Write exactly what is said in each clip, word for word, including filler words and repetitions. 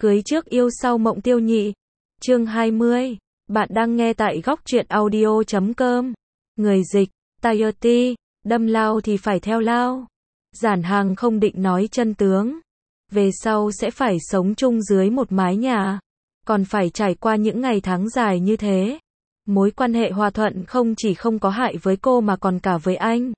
Cưới trước yêu sau mộng tiêu nhị. Chương hai mươi. Bạn đang nghe tại góc truyện audio chấm com. Người dịch, Tayoti, đâm lao thì phải theo lao. Giản Hàng không định nói chân tướng. Về sau sẽ phải sống chung dưới một mái nhà. Còn phải trải qua những ngày tháng dài như thế. Mối quan hệ hòa thuận không chỉ không có hại với cô mà còn cả với anh.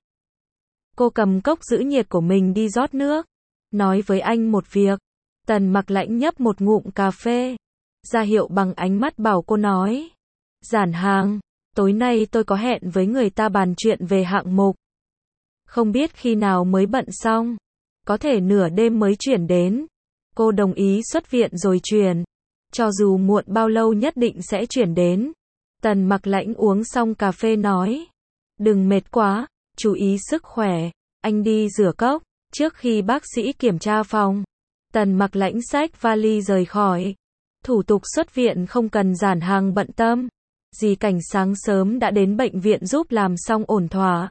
Cô cầm cốc giữ nhiệt của mình đi rót nước. Nói với anh một việc. Tần Mặc Lãnh nhấp một ngụm cà phê. Ra hiệu bằng ánh mắt bảo cô nói. Giản Hàng, tối nay tôi có hẹn với người ta bàn chuyện về hạng mục. Không biết khi nào mới bận xong. Có thể nửa đêm mới chuyển đến. Cô đồng ý xuất viện rồi chuyển. Cho dù muộn bao lâu nhất định sẽ chuyển đến. Tần Mặc Lãnh uống xong cà phê nói. Đừng mệt quá, chú ý sức khỏe. Anh đi rửa cốc, trước khi bác sĩ kiểm tra phòng. Tần Mặc Lãnh xách vali rời khỏi. Thủ tục xuất viện không cần Giản Hàng bận tâm. Dì Cảnh sáng sớm đã đến bệnh viện giúp làm xong ổn thỏa.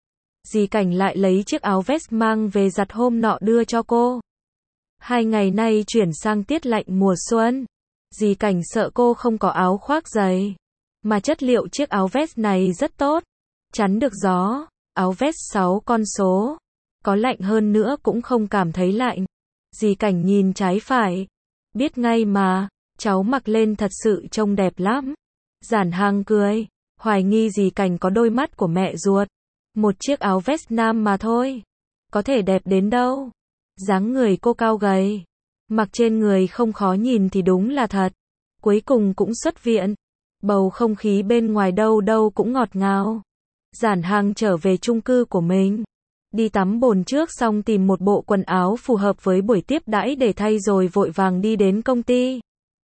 Dì Cảnh lại lấy chiếc áo vest mang về giặt hôm nọ đưa cho cô. Hai ngày nay chuyển sang tiết lạnh mùa xuân. Dì Cảnh sợ cô không có áo khoác dày. Mà chất liệu chiếc áo vest này rất tốt. Chắn được gió. Áo vest sáu con số. Có lạnh hơn nữa cũng không cảm thấy lạnh. Dì Cảnh nhìn trái phải. Biết ngay mà, cháu mặc lên thật sự trông đẹp lắm. Giản Hàng cười. Hoài nghi dì Cảnh có đôi mắt của mẹ ruột. Một chiếc áo vest nam mà thôi. Có thể đẹp đến đâu. Dáng người cô cao gầy. Mặc trên người không khó nhìn thì đúng là thật. Cuối cùng cũng xuất viện. Bầu không khí bên ngoài đâu đâu cũng ngọt ngào. Giản Hàng trở về chung cư của mình. Đi tắm bồn trước xong tìm một bộ quần áo phù hợp với buổi tiếp đãi để thay rồi vội vàng đi đến công ty.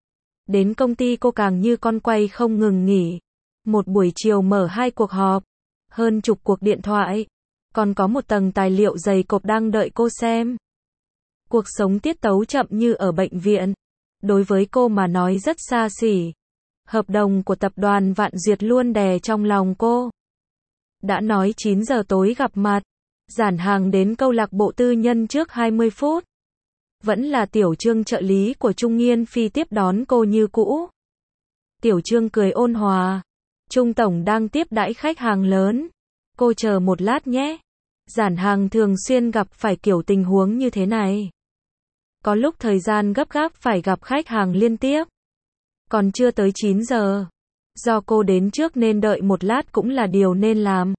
Đến công ty cô càng như con quay không ngừng nghỉ. Một buổi chiều mở hai cuộc họp. Hơn chục cuộc điện thoại. Còn có một tầng tài liệu dày cộp đang đợi cô xem. Cuộc sống tiết tấu chậm như ở bệnh viện. Đối với cô mà nói rất xa xỉ. Hợp đồng của tập đoàn Vạn Duyệt luôn đè trong lòng cô. Đã nói chín giờ tối gặp mặt. Giản Hàng đến câu lạc bộ tư nhân trước hai mươi phút. Vẫn là Tiểu Trương trợ lý của Trung Nghiên Phi tiếp đón cô như cũ. Tiểu Trương cười ôn hòa. Trung tổng đang tiếp đãi khách hàng lớn. Cô chờ một lát nhé. Giản Hàng thường xuyên gặp phải kiểu tình huống như thế này. Có lúc thời gian gấp gáp phải gặp khách hàng liên tiếp. Còn chưa tới chín giờ. Do cô đến trước nên đợi một lát cũng là điều nên làm.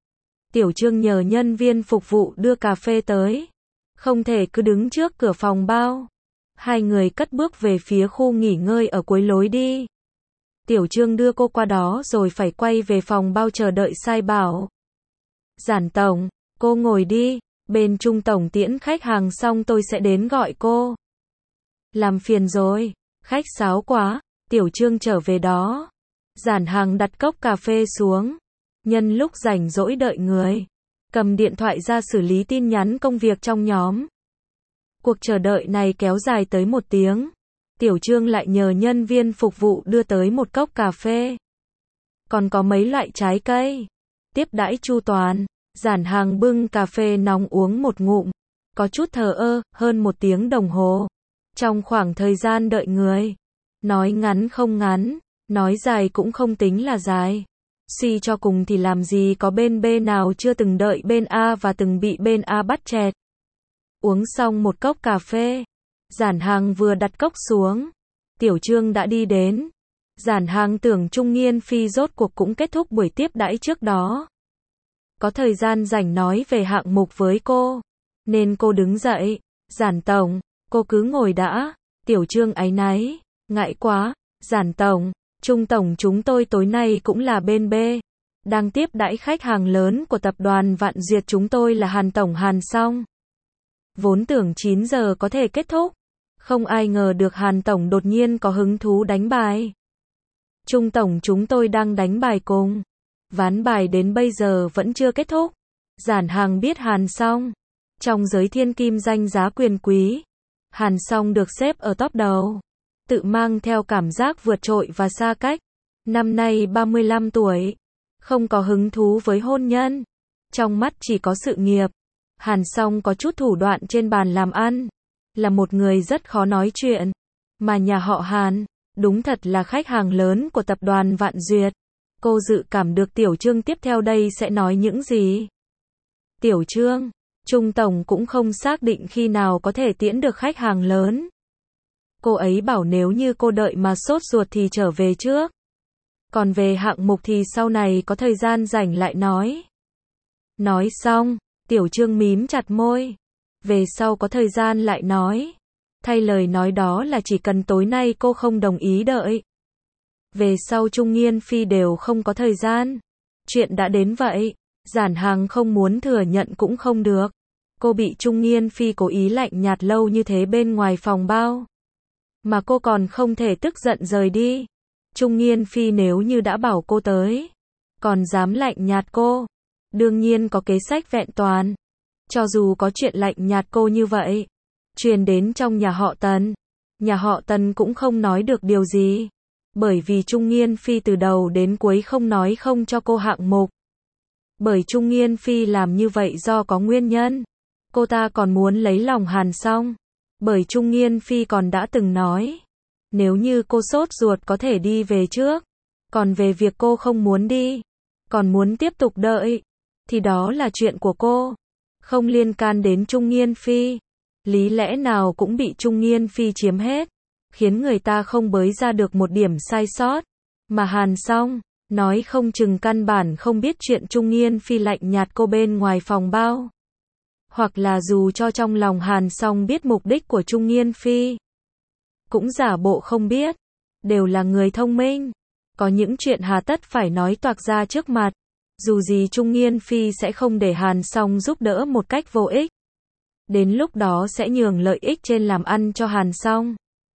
Tiểu Trương nhờ nhân viên phục vụ đưa cà phê tới. Không thể cứ đứng trước cửa phòng bao. Hai người cất bước về phía khu nghỉ ngơi ở cuối lối đi. Tiểu Trương đưa cô qua đó rồi phải quay về phòng bao chờ đợi sai bảo. Giản tổng, cô ngồi đi. Bên Trung tổng tiễn khách hàng xong tôi sẽ đến gọi cô. Làm phiền rồi. Khách sáo quá. Tiểu Trương trở về đó. Giản Hàng đặt cốc cà phê xuống. Nhân lúc rảnh rỗi đợi người. Cầm điện thoại ra xử lý tin nhắn công việc trong nhóm. Cuộc chờ đợi này kéo dài tới một tiếng. Tiểu Trương lại nhờ nhân viên phục vụ đưa tới một cốc cà phê. Còn có mấy loại trái cây. Tiếp đãi chu toàn. Giản Hàng bưng cà phê nóng uống một ngụm. Có chút thờ ơ, hơn một tiếng đồng hồ. Trong khoảng thời gian đợi người. Nói ngắn không ngắn. Nói dài cũng không tính là dài. Suy cho cùng thì làm gì có bên B nào chưa từng đợi bên A và từng bị bên A bắt chẹt. Uống xong một cốc cà phê. Giản Hàng vừa đặt cốc xuống. Tiểu Trương đã đi đến. Giản Hàng tưởng Trung Nghiên Phi rốt cuộc cũng kết thúc buổi tiếp đãi trước đó. Có thời gian rảnh nói về hạng mục với cô. Nên cô đứng dậy. Giản tổng, cô cứ ngồi đã. Tiểu Trương áy náy. Ngại quá. Giản tổng. Trung tổng chúng tôi tối nay cũng là bên B. Đang tiếp đãi khách hàng lớn của tập đoàn Vạn Duyệt chúng tôi là Hàn tổng Hàn Song. Vốn tưởng chín giờ có thể kết thúc. Không ai ngờ được Hàn tổng đột nhiên có hứng thú đánh bài. Trung tổng chúng tôi đang đánh bài cùng. Ván bài đến bây giờ vẫn chưa kết thúc. Giản Hàng biết Hàn Song. Trong giới thiên kim danh giá quyền quý. Hàn Song được xếp ở top đầu. Tự mang theo cảm giác vượt trội và xa cách. Năm nay ba mươi lăm tuổi. Không có hứng thú với hôn nhân. Trong mắt chỉ có sự nghiệp. Hàn Song có chút thủ đoạn trên bàn làm ăn. Là một người rất khó nói chuyện. Mà nhà họ Hàn, đúng thật là khách hàng lớn của tập đoàn Vạn Duyệt. Cô dự cảm được Tiểu Trương tiếp theo đây sẽ nói những gì. Tiểu Trương, Trung Tổng cũng không xác định khi nào có thể tiễn được khách hàng lớn. Cô ấy bảo nếu như cô đợi mà sốt ruột thì trở về trước. Còn về hạng mục thì sau này có thời gian rảnh lại nói. Nói xong, Tiểu Trương mím chặt môi. Về sau có thời gian lại nói. Thay lời nói đó là chỉ cần tối nay cô không đồng ý đợi. Về sau Trung Nghiên Phi đều không có thời gian. Chuyện đã đến vậy, Giản Hằng không muốn thừa nhận cũng không được. Cô bị Trung Nghiên Phi cố ý lạnh nhạt lâu như thế bên ngoài phòng bao. Mà cô còn không thể tức giận rời đi. Trung Nghiên Phi nếu như đã bảo cô tới, còn dám lạnh nhạt cô, đương nhiên có kế sách vẹn toàn. Cho dù có chuyện lạnh nhạt cô như vậy, truyền đến trong nhà họ Tần, nhà họ Tần cũng không nói được điều gì. Bởi vì Trung Nghiên Phi từ đầu đến cuối không nói không cho cô hạng mục. Bởi Trung Nghiên Phi làm như vậy do có nguyên nhân. Cô ta còn muốn lấy lòng Hàn Song. Bởi Trung Nghiên Phi còn đã từng nói, nếu như cô sốt ruột có thể đi về trước. Còn về việc cô không muốn đi, còn muốn tiếp tục đợi, thì đó là chuyện của cô. Không liên can đến Trung Nghiên Phi. Lý lẽ nào cũng bị Trung Nghiên Phi chiếm hết. Khiến người ta không bới ra được một điểm sai sót. Mà Hàn Song, nói không chừng căn bản không biết chuyện Trung Nghiên Phi lạnh nhạt cô bên ngoài phòng bao. Hoặc là dù cho trong lòng Hàn Song biết mục đích của Trung Nghiên Phi, cũng giả bộ không biết. Đều là người thông minh. Có những chuyện hà tất phải nói toạc ra trước mặt. Dù gì Trung Nghiên Phi sẽ không để Hàn Song giúp đỡ một cách vô ích. Đến lúc đó sẽ nhường lợi ích trên làm ăn cho Hàn Song.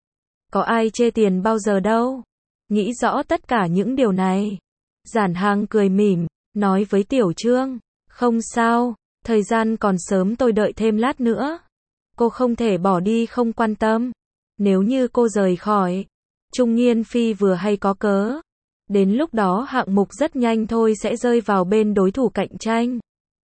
Có ai chê tiền bao giờ đâu. Nghĩ rõ tất cả những điều này, Giản Hằng cười mỉm, nói với Tiểu Trương, không sao, thời gian còn sớm tôi đợi thêm lát nữa. Cô không thể bỏ đi không quan tâm. Nếu như cô rời khỏi, Trung Nghiên Phi vừa hay có cớ. Đến lúc đó hạng mục rất nhanh thôi sẽ rơi vào bên đối thủ cạnh tranh.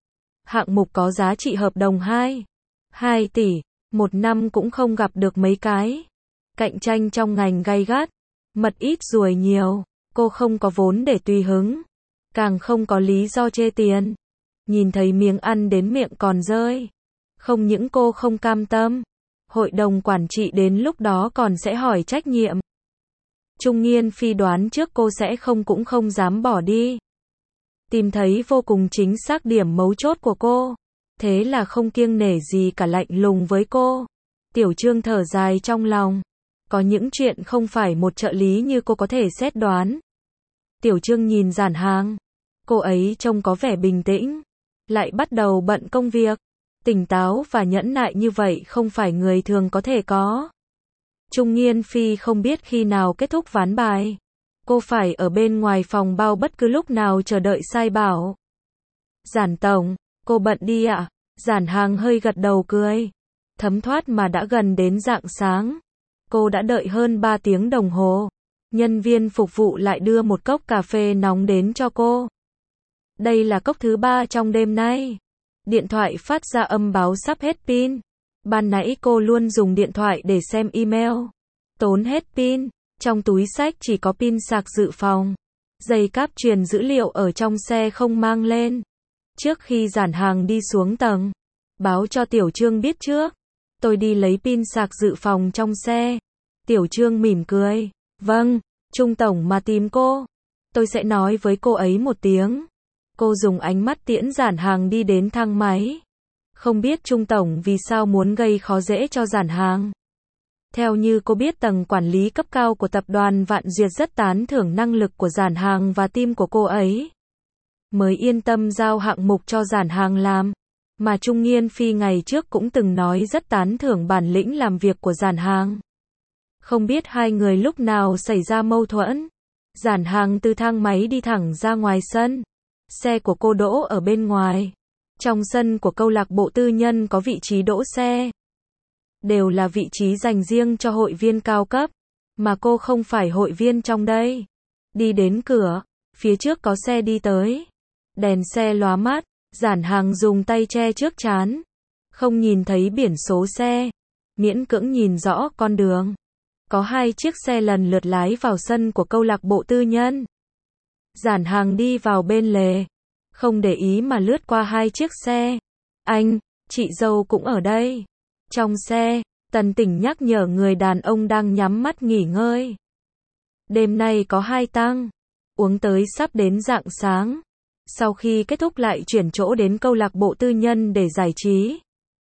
Hạng mục có giá trị hợp đồng hai, hai tỷ, một năm cũng không gặp được mấy cái. Cạnh tranh trong ngành gay gắt, mật ít ruồi nhiều, cô không có vốn để tùy hứng, càng không có lý do chê tiền. Nhìn thấy miếng ăn đến miệng còn rơi. Không những cô không cam tâm, hội đồng quản trị đến lúc đó còn sẽ hỏi trách nhiệm. Trung Nghiên Phi đoán trước cô sẽ không cũng không dám bỏ đi. Tìm thấy vô cùng chính xác điểm mấu chốt của cô. Thế là không kiêng nể gì cả lạnh lùng với cô. Tiểu Trương thở dài trong lòng. Có những chuyện không phải một trợ lý như cô có thể xét đoán. Tiểu Trương nhìn Giản Hằng. Cô ấy trông có vẻ bình tĩnh. Lại bắt đầu bận công việc. Tỉnh táo và nhẫn nại như vậy không phải người thường có thể có. Trung Nghiên Phi không biết khi nào kết thúc ván bài. Cô phải ở bên ngoài phòng bao bất cứ lúc nào chờ đợi sai bảo. Giản tổng, cô bận đi ạ? À? Giản Hằng hơi gật đầu cười. Thấm thoát mà đã gần đến rạng sáng. Cô đã đợi hơn ba tiếng đồng hồ. Nhân viên phục vụ lại đưa một cốc cà phê nóng đến cho cô. Đây là cốc thứ ba trong đêm nay. Điện thoại phát ra âm báo sắp hết pin. Ban nãy cô luôn dùng điện thoại để xem email. Tốn hết pin. Trong túi xách chỉ có pin sạc dự phòng. Dây cáp truyền dữ liệu ở trong xe không mang lên. Trước khi Giản Hằng đi xuống tầng, báo cho Tiểu Trương biết trước. Tôi đi lấy pin sạc dự phòng trong xe. Tiểu Trương mỉm cười. Vâng, Trung tổng mà tìm cô. Tôi sẽ nói với cô ấy một tiếng. Cô dùng ánh mắt tiễn Giản Hằng đi đến thang máy. Không biết Trung tổng vì sao muốn gây khó dễ cho Giản Hằng. Theo như cô biết tầng quản lý cấp cao của tập đoàn Vạn Duyệt rất tán thưởng năng lực của Giản Hằng và team của cô ấy. Mới yên tâm giao hạng mục cho Giản Hằng làm. Mà Trung Nghiên Phi ngày trước cũng từng nói rất tán thưởng bản lĩnh làm việc của Giản Hằng. Không biết hai người lúc nào xảy ra mâu thuẫn. Giản Hằng từ thang máy đi thẳng ra ngoài sân. Xe của cô đỗ ở bên ngoài. Trong sân của câu lạc bộ tư nhân có vị trí đỗ xe. Đều là vị trí dành riêng cho hội viên cao cấp. Mà cô không phải hội viên trong đây. Đi đến cửa, phía trước có xe đi tới. Đèn xe lóa mắt, Giản Hằng dùng tay che trước trán. Không nhìn thấy biển số xe. Miễn cưỡng nhìn rõ con đường. có hai chiếc xe lần lượt lái vào sân của câu lạc bộ tư nhân. Giản Hàng đi vào bên lề, không để ý mà lướt qua hai chiếc xe. Anh, chị dâu cũng ở đây. Trong xe, Tần Tỉnh nhắc nhở người đàn ông đang nhắm mắt nghỉ ngơi. Đêm nay có hai tang, uống tới sắp đến rạng sáng. Sau khi kết thúc lại chuyển chỗ đến câu lạc bộ tư nhân để giải trí.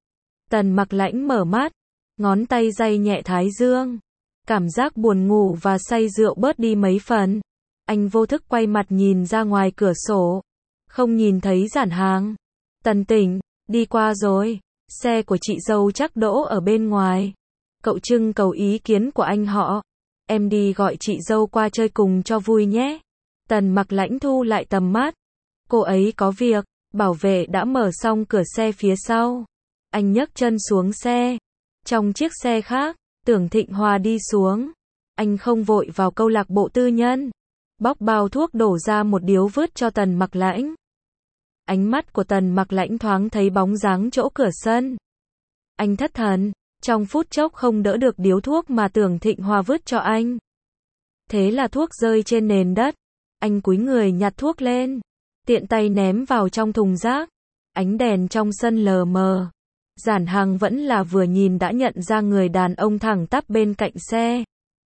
Tần Mặc Lãnh mở mắt, ngón tay day nhẹ thái dương. Cảm giác buồn ngủ và say rượu bớt đi mấy phần. Anh vô thức quay mặt nhìn ra ngoài cửa sổ. Không nhìn thấy Giản Hàng. Tần Tỉnh, đi qua rồi. Xe của chị dâu chắc đỗ ở bên ngoài. Cậu trưng cầu ý kiến của anh họ. Em đi gọi chị dâu qua chơi cùng cho vui nhé. Tần Mặc Lãnh thu lại tầm mắt. Cô ấy có việc. Bảo vệ đã mở xong cửa xe phía sau. Anh nhấc chân xuống xe. Trong chiếc xe khác, Tưởng Thịnh Hòa đi xuống. Anh không vội vào câu lạc bộ tư nhân. Bóc bao thuốc đổ ra một điếu vứt cho Tần Mặc Lãnh. Ánh mắt của Tần Mặc Lãnh thoáng thấy bóng dáng chỗ cửa sân. Anh thất thần, trong phút chốc không đỡ được điếu thuốc mà Tưởng Thịnh Hòa vứt cho anh. Thế là thuốc rơi trên nền đất. Anh cúi người nhặt thuốc lên, tiện tay ném vào trong thùng rác. Ánh đèn trong sân lờ mờ. Giản Hàng vẫn là vừa nhìn đã nhận ra người đàn ông thẳng tắp bên cạnh xe.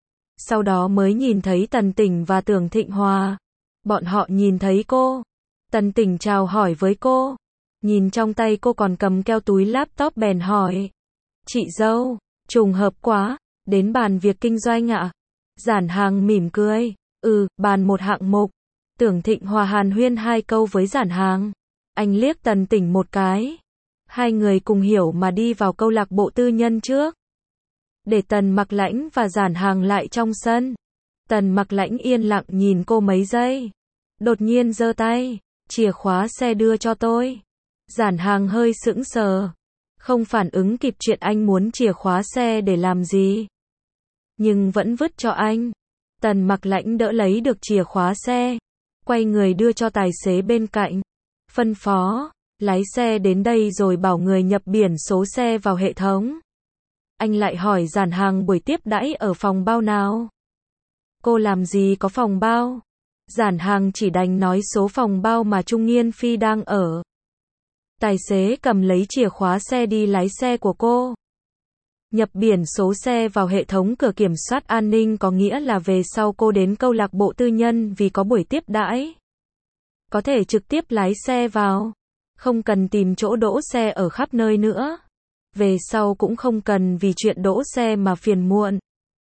Sau đó mới nhìn thấy Tần Tỉnh và Tưởng Thịnh Hòa. Bọn họ nhìn thấy cô. Tần Tỉnh chào hỏi với cô. Nhìn trong tay cô còn cầm keo túi laptop bèn hỏi. Chị dâu, trùng hợp quá, đến bàn việc kinh doanh ạ. Giản Hàng mỉm cười. Ừ, bàn một hạng mục. Tưởng Thịnh Hòa hàn huyên hai câu với Giản Hàng. Anh liếc Tần Tỉnh một cái. Hai người cùng hiểu mà đi vào câu lạc bộ tư nhân trước. Để Tần Mặc Lãnh và Giản Hàng lại trong sân. Tần Mặc Lãnh yên lặng nhìn cô mấy giây. Đột nhiên giơ tay. Chìa khóa xe đưa cho tôi. Giản Hàng hơi sững sờ. Không phản ứng kịp chuyện anh muốn chìa khóa xe để làm gì. Nhưng vẫn vứt cho anh. Tần Mặc Lãnh đỡ lấy được chìa khóa xe. Quay người đưa cho tài xế bên cạnh. Phân phó. Lái xe đến đây rồi bảo người nhập biển số xe vào hệ thống. Anh lại hỏi Giản Hàng buổi tiếp đãi ở phòng bao nào. Cô làm gì có phòng bao. Giản Hàng chỉ đành nói số phòng bao mà Trung Nghiên Phi đang ở. Tài xế cầm lấy chìa khóa xe đi lái xe của cô. Nhập biển số xe vào hệ thống cửa kiểm soát an ninh có nghĩa là về sau cô đến câu lạc bộ tư nhân vì có buổi tiếp đãi. Có thể trực tiếp lái xe vào. Không cần tìm chỗ đỗ xe ở khắp nơi nữa. Về sau cũng không cần vì chuyện đỗ xe mà phiền muộn.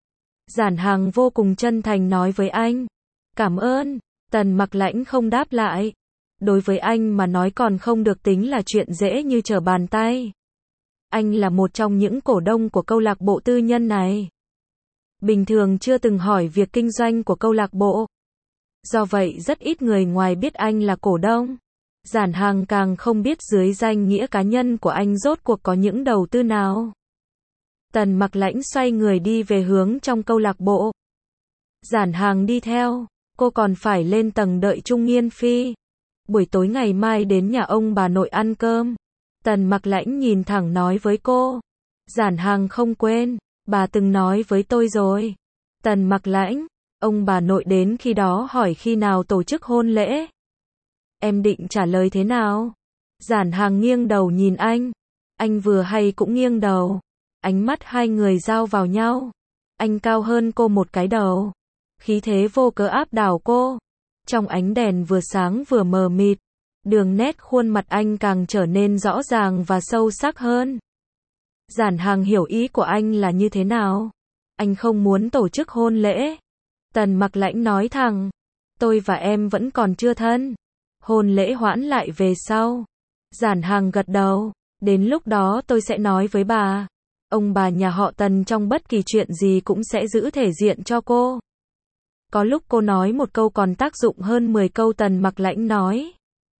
Giản Hàng vô cùng chân thành nói với anh. Cảm ơn. Tần Mặc Lãnh không đáp lại. Đối với anh mà nói còn không được tính là chuyện dễ như trở bàn tay. Anh là một trong những cổ đông của câu lạc bộ tư nhân này. Bình thường chưa từng hỏi việc kinh doanh của câu lạc bộ. Do vậy rất ít người ngoài biết anh là cổ đông. Giản Hàng càng không biết dưới danh nghĩa cá nhân của anh rốt cuộc có những đầu tư nào. Tần Mặc Lãnh xoay người đi về hướng trong câu lạc bộ. Giản Hàng đi theo. Cô còn phải lên tầng đợi Trung Nghiên Phi. Buổi tối ngày mai đến nhà ông bà nội ăn cơm. Tần Mặc Lãnh nhìn thẳng nói với cô. Giản Hàng không quên. Bà từng nói với tôi rồi. Tần Mặc Lãnh. Ông bà nội đến khi đó hỏi khi nào tổ chức hôn lễ. Em định trả lời thế nào? Giản Hàng nghiêng đầu nhìn anh. Anh vừa hay cũng nghiêng đầu. Ánh mắt hai người giao vào nhau. Anh cao hơn cô một cái đầu. Khí thế vô cớ áp đảo cô. Trong ánh đèn vừa sáng vừa mờ mịt. Đường nét khuôn mặt anh càng trở nên rõ ràng và sâu sắc hơn. Giản Hàng hiểu ý của anh là như thế nào. Anh không muốn tổ chức hôn lễ. Tần Mặc Lãnh nói thẳng. Tôi và em vẫn còn chưa thân. Hôn lễ hoãn lại về sau. Giản Hàng gật đầu. Đến lúc đó tôi sẽ nói với bà. Ông bà nhà họ Tần trong bất kỳ chuyện gì cũng sẽ giữ thể diện cho cô. Có lúc cô nói một câu còn tác dụng hơn mười câu. Tần Mặc Lãnh nói.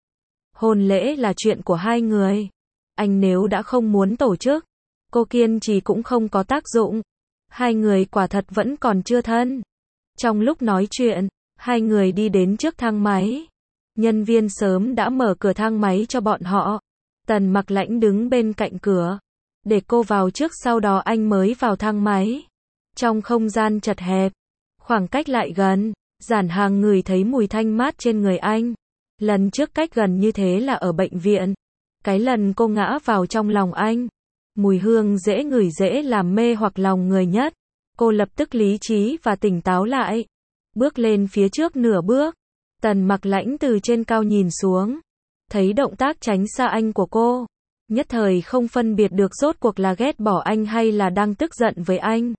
Hôn lễ là chuyện của hai người. Anh nếu đã không muốn tổ chức, cô kiên trì cũng không có tác dụng. Hai người quả thật vẫn còn chưa thân. Trong lúc nói chuyện, hai người đi đến trước thang máy. Nhân viên sớm đã mở cửa thang máy cho bọn họ. Tần Mặc Lãnh đứng bên cạnh cửa. Để cô vào trước sau đó anh mới vào thang máy. Trong không gian chật hẹp, khoảng cách lại gần, Giản Hàng ngửi thấy mùi thanh mát trên người anh. Lần trước cách gần như thế là ở bệnh viện. Cái lần cô ngã vào trong lòng anh. Mùi hương dễ ngửi dễ làm mê hoặc lòng người nhất. Cô lập tức lý trí và tỉnh táo lại. Bước lên phía trước nửa bước. Tần Mặc Lãnh từ trên cao nhìn xuống. Thấy động tác tránh xa anh của cô. Nhất thời không phân biệt được rốt cuộc là ghét bỏ anh hay là đang tức giận với anh.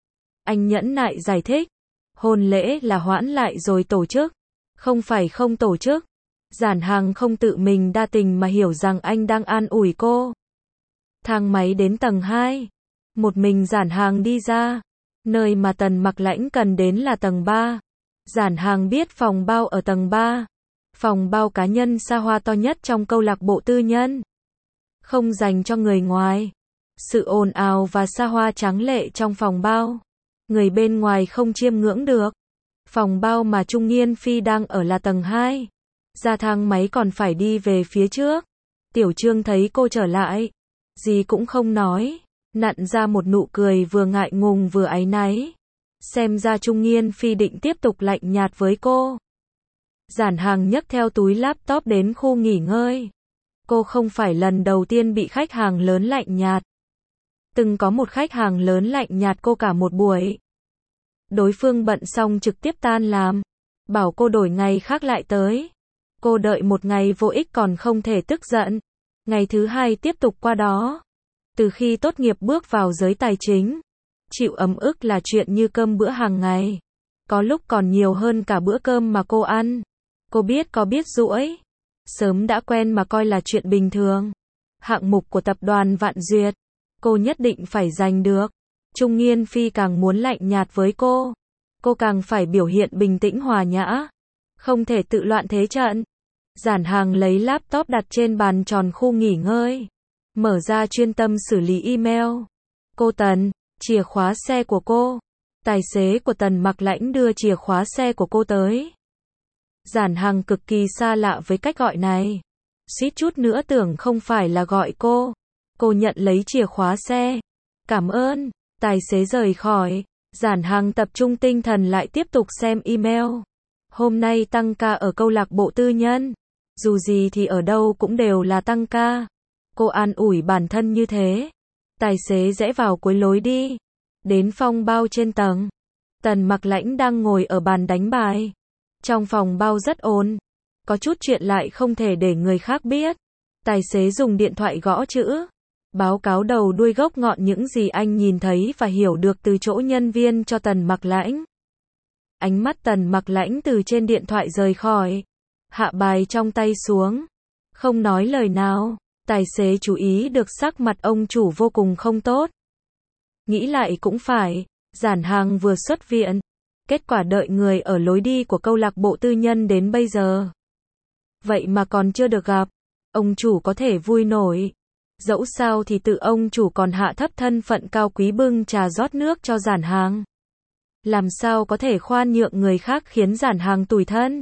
Anh nhẫn nại giải thích. Hôn lễ là hoãn lại rồi tổ chức. Không phải không tổ chức. Giản Hàng không tự mình đa tình mà hiểu rằng anh đang an ủi cô. Thang máy đến tầng hai. Một mình Giản Hàng đi ra. Nơi mà Tần Mặc Lãnh cần đến là tầng ba. Giản Hàng biết phòng bao ở tầng ba. Phòng bao cá nhân xa hoa to nhất trong câu lạc bộ tư nhân. Không dành cho người ngoài. Sự ồn ào và xa hoa tráng lệ trong phòng bao. Người bên ngoài không chiêm ngưỡng được. Phòng bao mà Trung Nghiên Phi đang ở là tầng hai. Ra thang máy còn phải đi về phía trước. Tiểu Trương thấy cô trở lại. Gì cũng không nói. Nặn ra một nụ cười vừa ngại ngùng vừa áy náy. Xem ra Trung Nghiên Phi định tiếp tục lạnh nhạt với cô. Giản Hàng nhấc theo túi laptop đến khu nghỉ ngơi. Cô không phải lần đầu tiên bị khách hàng lớn lạnh nhạt. Từng có một khách hàng lớn lạnh nhạt cô cả một buổi. Đối phương bận xong trực tiếp tan làm. Bảo cô đổi ngày khác lại tới. Cô đợi một ngày vô ích còn không thể tức giận. Ngày thứ hai tiếp tục qua đó. Từ khi tốt nghiệp bước vào giới tài chính. Chịu ấm ức là chuyện như cơm bữa hàng ngày. Có lúc còn nhiều hơn cả bữa cơm mà cô ăn. Cô biết có biết rũi. Sớm đã quen mà coi là chuyện bình thường. Hạng mục của tập đoàn Vạn Duyệt. Cô nhất định phải giành được. Trung Nghiên Phi càng muốn lạnh nhạt với cô. Cô càng phải biểu hiện bình tĩnh hòa nhã. Không thể tự loạn thế trận. Giản Hàng lấy laptop đặt trên bàn tròn khu nghỉ ngơi. Mở ra chuyên tâm xử lý email. Cô Tần, chìa khóa xe của cô. Tài xế của Tần Mặc Lãnh đưa chìa khóa xe của cô tới. Giản Hàng cực kỳ xa lạ với cách gọi này. Suýt chút nữa tưởng không phải là gọi cô. Cô nhận lấy chìa khóa xe. Cảm ơn. Tài xế rời khỏi. Giản Hàng tập trung tinh thần lại tiếp tục xem email. Hôm nay tăng ca ở câu lạc bộ tư nhân. Dù gì thì ở đâu cũng đều là tăng ca. Cô an ủi bản thân như thế. Tài xế rẽ vào cuối lối đi. Đến phòng bao trên tầng. Tần Mặc Lãnh đang ngồi ở bàn đánh bài. Trong phòng bao rất ồn. Có chút chuyện lại không thể để người khác biết. Tài xế dùng điện thoại gõ chữ. Báo cáo đầu đuôi gốc ngọn những gì anh nhìn thấy và hiểu được từ chỗ nhân viên cho Tần Mặc Lãnh. Ánh mắt Tần Mặc Lãnh từ trên điện thoại rời khỏi. Hạ bài trong tay xuống. Không nói lời nào. Tài xế chú ý được sắc mặt ông chủ vô cùng không tốt. Nghĩ lại cũng phải. Giản Hàng vừa xuất viện. Kết quả đợi người ở lối đi của câu lạc bộ tư nhân đến bây giờ. Vậy mà còn chưa được gặp. Ông chủ có thể vui nổi. Dẫu sao thì tự ông chủ còn hạ thấp thân phận cao quý bưng trà rót nước cho Giản Hàng. Làm sao có thể khoan nhượng người khác khiến Giản Hàng tủi thân.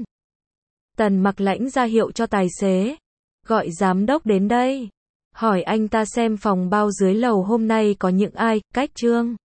Tần Mặc Lãnh ra hiệu cho tài xế. Gọi giám đốc đến đây. Hỏi anh ta xem phòng bao dưới lầu hôm nay có những ai, cách Trương.